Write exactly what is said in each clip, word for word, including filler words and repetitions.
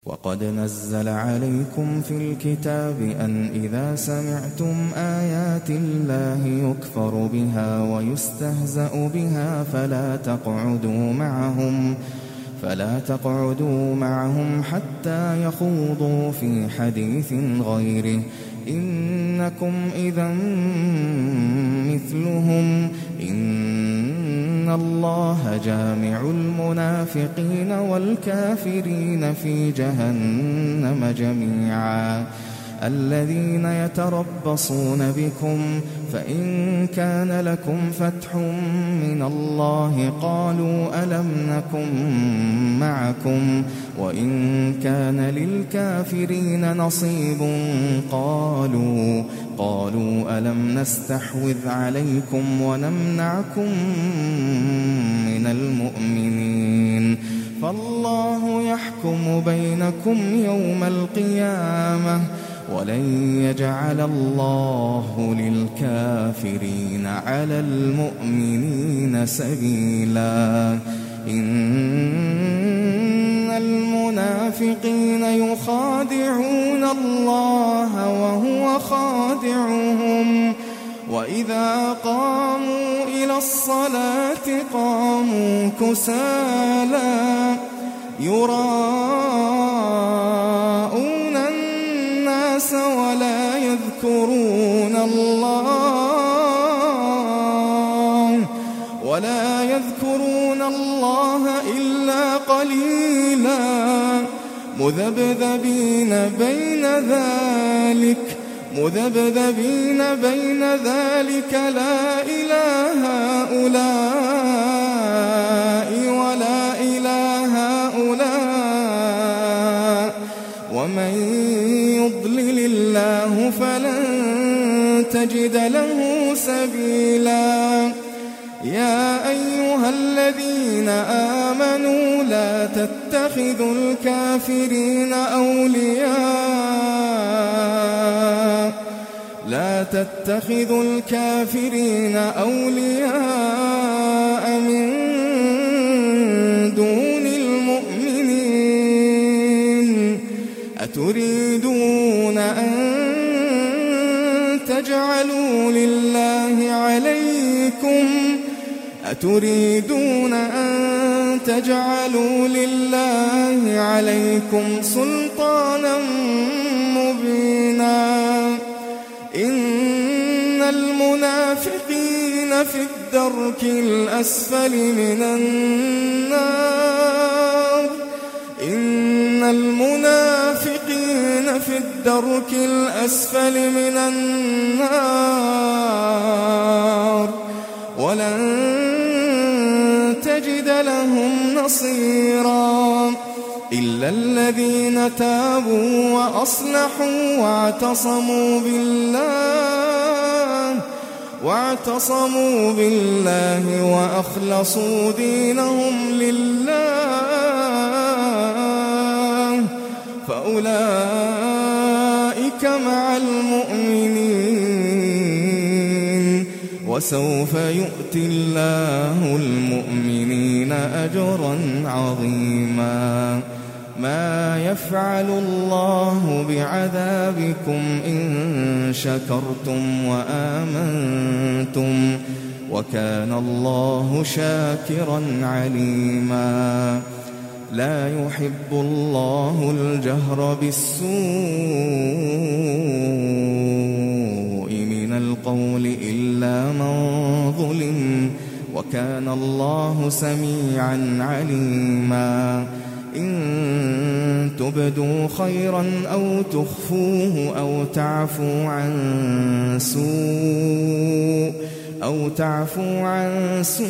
وقد نزل عليكم في الكتاب أن إذا سمعتم آيات الله يكفر بها ويستهزأ بها فلا تقعدوا معهم فلا تقعدوا معهم حتى يخوضوا في حديث غيره إنكم إذا مثلهم إن الله جامع المنافقين والكافرين في جهنم جميعا الذين يتربصون بكم فإن كان لكم فتح من الله قالوا ألم نكن معكم وإن كان للكافرين نصيب قالوا قالوا ألم نستحوذ عليكم ونمنعكم من المؤمنين فالله يحكم بينكم يوم القيامة ولن يجعل الله للكافرين على المؤمنين سبيلا إن المنافقين يخادعون الله وهو خادعهم وإذا قاموا إلى الصلاة قاموا كسالى يراءون الناس ولا يذكرون الله ولا يذكرون الله إلا قليلا مذبذبين بين ذلك مذبذبين بين ذلك لا إله هؤلاء ولا إله هؤلاء ومن يضلل الله فلن تجد له سبيلا يا أيها الذين آمنوا لا تتخذوا الكافرين أولياء لا تتخذوا الكافرين أولياء من دون المؤمنين أتريدون أن تجعلوا لله عليكم أتريدون أن تجعلوا لله عليكم سلطانا مبينا إن المنافقين في الدرك الأسفل من النار إن المنافقين في الدرك الأسفل من النار ولن تجد لهم نصيرا إلا الذين تابوا وأصلحوا واعتصموا بالله واعتصموا بالله وأخلصوا دينهم لله فأولئك مع المؤمنين وسوف يؤتي الله المؤمنين أجرا عظيما ما يفعل الله بعذابكم إن شكرتم وآمنتم وكان الله شاكرا عليما لا يحب الله الجهر بالسوء من القول إلا من ظلم وكان الله سميعا عليما إن تبدوا خيرا أو تخفوه أو تعفوا عن سوء أو تعفوا عن سوء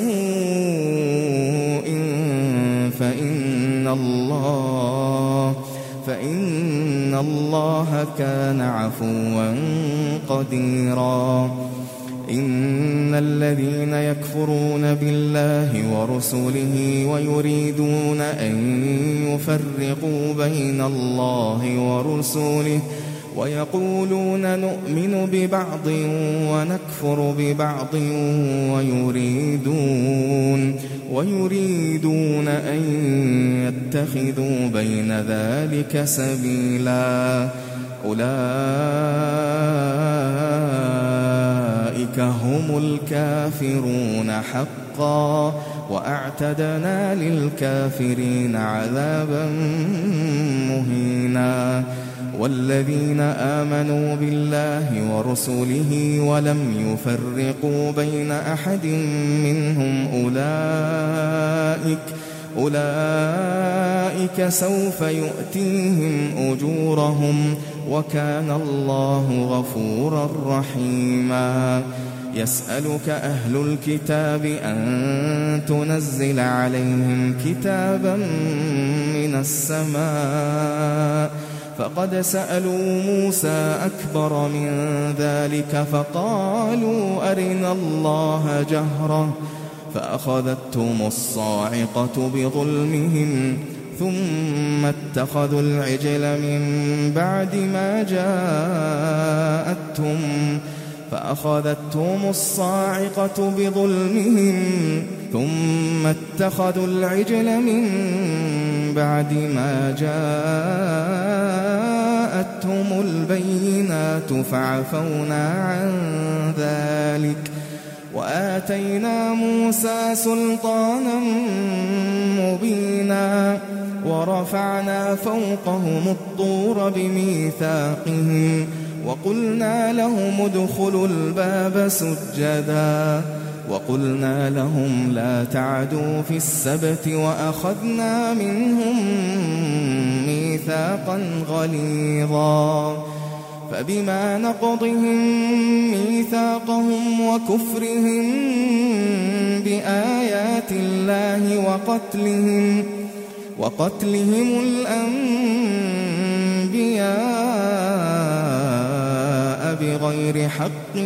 فإن الله فإن الله كان عفوا قديرا إن الذين يكفرون بالله ورسله ويريدون أن يفرقوا بين الله ورسله ويقولون نؤمن ببعض ونكفر ببعض ويريدون ويريدون أن يتخذوا بين ذلك سبيلا أولئك هم الكافرون حقا وأعتدنا للكافرين عذابا مهينا والذين آمنوا بالله ورسله ولم يفرقوا بين أحد منهم أولئك أولئك سوف يؤتيهم أجورهم وكان الله غفورا رحيما يسألك أهل الكتاب أن تنزل عليهم كتابا من السماء فقد سألوا موسى أكبر من ذلك فقالوا أرنا الله جهرة فأخذتهم الصاعقة بظلمهم ثم اتخذوا العجل من بعد ما جاءتهم فأخذتهم الصاعقة بظلمهم ثم اتخذوا العجل من بعد ما جاءتهم البينات فعفونا عن ذلك وآتينا موسى سلطانا مبينا ورفعنا فوقهم الطور بميثاقهم وقلنا لهم ادخلوا الباب سجدا وقلنا لهم لا تعدوا في السبت وأخذنا منهم ميثاقا غليظا فبما نقضهم ميثاقهم وكفرهم بآيات الله وقتلهم وقتلهم الأنبياء بغير حق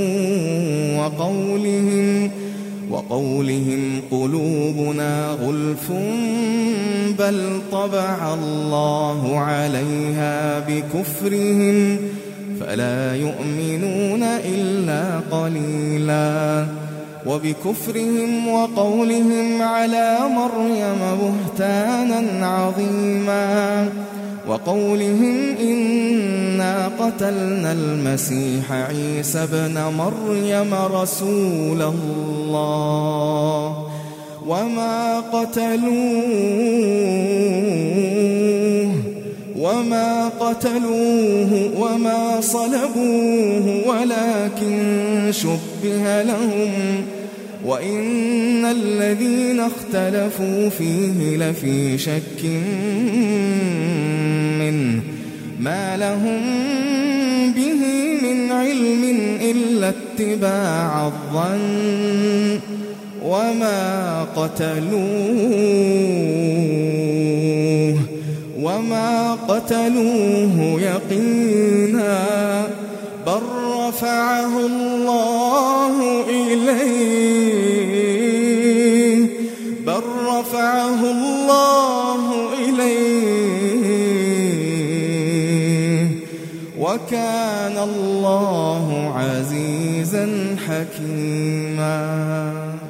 وقولهم وقولهم قلوبنا غلف بل طبع الله عليها بكفرهم فلا يؤمنون إلا قليلا وبكفرهم وقولهم على مريم بهتانا عظيما وقولهم إنا قتلنا المسيح عيسى ابن مريم رسول الله وما قتلوه وما قتلوه وما صلبوه ولكن شبه لهم وإن الذين اختلفوا فيه لفي شك منه ما لهم به من علم إلا اتباع الظن وما قتلوه وما قتلوه يقينا بل رفعه الله إليه بل رفعه الله إليه وكان الله عزيزا حكيما.